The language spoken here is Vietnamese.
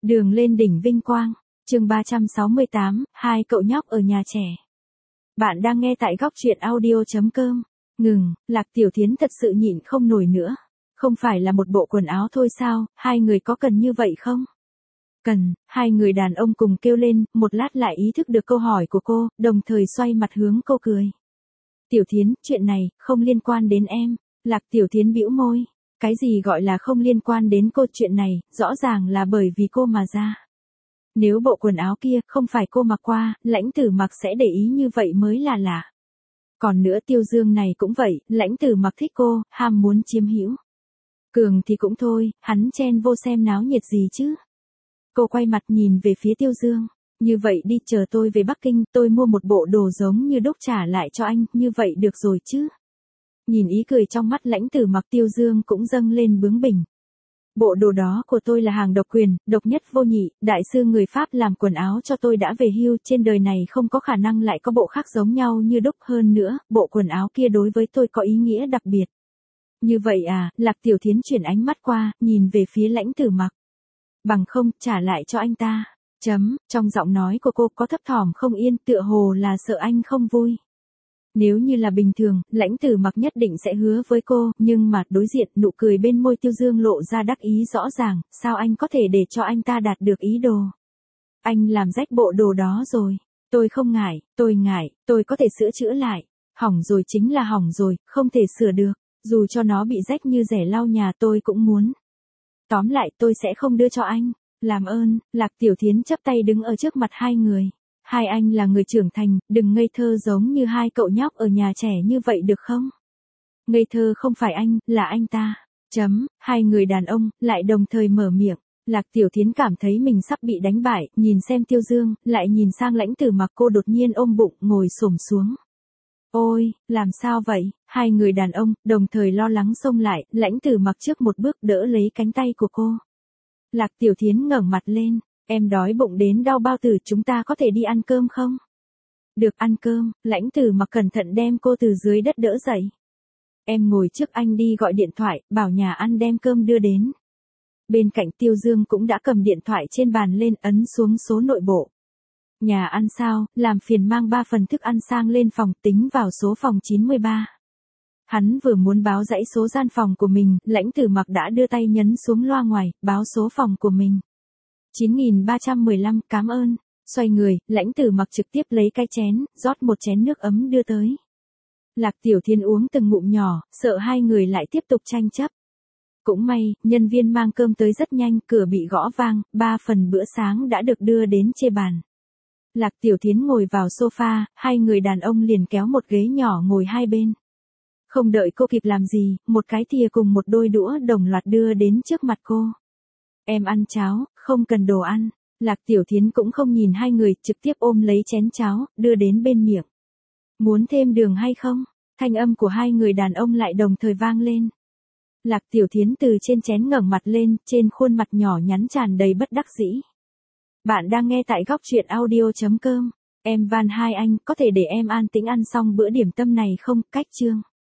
Đường lên đỉnh vinh quang, chương 368, hai cậu nhóc ở nhà trẻ. Bạn đang nghe tại góc truyện audio.com. Ngừng, Lạc Tiểu Thiến thật sự nhịn không nổi nữa. Không phải là một bộ quần áo thôi sao, hai người có cần như vậy không? Cần, hai người đàn ông cùng kêu lên, một lát lại ý thức được câu hỏi của cô, đồng thời xoay mặt hướng cô cười. Tiểu Thiến, chuyện này, không liên quan đến em. Lạc Tiểu Thiến bĩu môi. Cái gì gọi là không liên quan đến cô, chuyện này, rõ ràng là bởi vì cô mà ra. Nếu bộ quần áo kia không phải cô mặc qua, Lãnh Tử Mặc sẽ để ý như vậy mới là lạ. Còn nữa Tiêu Dương này cũng vậy, Lãnh Tử Mặc thích cô, ham muốn chiếm hữu. Cường thì cũng thôi, hắn chen vô xem náo nhiệt gì chứ. Cô quay mặt nhìn về phía Tiêu Dương. Như vậy đi, chờ tôi về Bắc Kinh, tôi mua một bộ đồ giống như đúc trả lại cho anh, như vậy được rồi chứ. Nhìn ý cười trong mắt Lãnh Tử Mặc, Tiêu Dương cũng dâng lên bướng bỉnh. Bộ đồ đó của tôi là hàng độc quyền, độc nhất vô nhị, đại sư người Pháp làm quần áo cho tôi đã về hưu, trên đời này không có khả năng lại có bộ khác giống nhau như đúc, hơn nữa, bộ quần áo kia đối với tôi có ý nghĩa đặc biệt. Như vậy à, Lạc Tiểu Thiến chuyển ánh mắt qua, nhìn về phía Lãnh Tử Mặc. Bằng không, trả lại cho anh ta. Trong giọng nói của cô có thấp thỏm không yên, tựa hồ là sợ anh không vui. Nếu như là bình thường, Lãnh Tử Mặc nhất định sẽ hứa với cô, nhưng mà đối diện, nụ cười bên môi Tiêu Dương lộ ra đắc ý rõ ràng, sao anh có thể để cho anh ta đạt được ý đồ. Anh làm rách bộ đồ đó rồi, tôi không ngại, tôi có thể sửa chữa lại, hỏng rồi chính là hỏng rồi, không thể sửa được, dù cho nó bị rách như rẻ lau nhà tôi cũng muốn. Tóm lại tôi sẽ không đưa cho anh, làm ơn. Lạc Tiểu Thiến chắp tay đứng ở trước mặt hai người. Hai anh là người trưởng thành, đừng ngây thơ giống như hai cậu nhóc ở nhà trẻ như vậy được không? Ngây thơ không phải anh, là anh ta. Hai người đàn ông, lại đồng thời mở miệng. Lạc Tiểu Thiến cảm thấy mình sắp bị đánh bại, nhìn xem Tiêu Dương, lại nhìn sang Lãnh Tử Mặc, cô đột nhiên ôm bụng, ngồi xổm xuống. Ôi, làm sao vậy? Hai người đàn ông, đồng thời lo lắng xông lại, Lãnh Tử Mặc trước một bước đỡ lấy cánh tay của cô. Lạc Tiểu Thiến ngẩng mặt lên. Em đói bụng đến đau bao tử, chúng ta có thể đi ăn cơm không? Được, ăn cơm. Lãnh Tử Mặc cẩn thận đem cô từ dưới đất đỡ dậy. Em ngồi trước, anh đi gọi điện thoại, bảo nhà ăn đem cơm đưa đến. Bên cạnh Tiêu Dương cũng đã cầm điện thoại trên bàn lên, ấn xuống số nội bộ. Nhà ăn sao, làm phiền mang 3 phần thức ăn sang lên phòng, tính vào số phòng 93. Hắn vừa muốn báo dãy số gian phòng của mình, Lãnh Tử Mặc đã đưa tay nhấn xuống loa ngoài, báo số phòng của mình. 9315, cảm ơn. Xoay người, Lãnh Tử Mặc trực tiếp lấy cái chén, rót một chén nước ấm đưa tới. Lạc Tiểu Thiến uống từng ngụm nhỏ, sợ hai người lại tiếp tục tranh chấp. Cũng may, nhân viên mang cơm tới rất nhanh, cửa bị gõ vang, 3 phần bữa sáng đã được đưa đến trên bàn. Lạc Tiểu Thiến ngồi vào sofa, hai người đàn ông liền kéo một ghế nhỏ ngồi hai bên. Không đợi cô kịp làm gì, một cái thìa cùng một đôi đũa đồng loạt đưa đến trước mặt cô. Em ăn cháo, không cần đồ ăn. Lạc Tiểu Thiến cũng không nhìn hai người, trực tiếp ôm lấy chén cháo, đưa đến bên miệng. Muốn thêm đường hay không? Thanh âm của hai người đàn ông lại đồng thời vang lên. Lạc Tiểu Thiến từ trên chén ngẩng mặt lên, trên khuôn mặt nhỏ nhắn tràn đầy bất đắc dĩ. Bạn đang nghe tại góc truyện audio.com. Em van hai anh, có thể để em an tĩnh ăn xong bữa điểm tâm này không? Cách chương.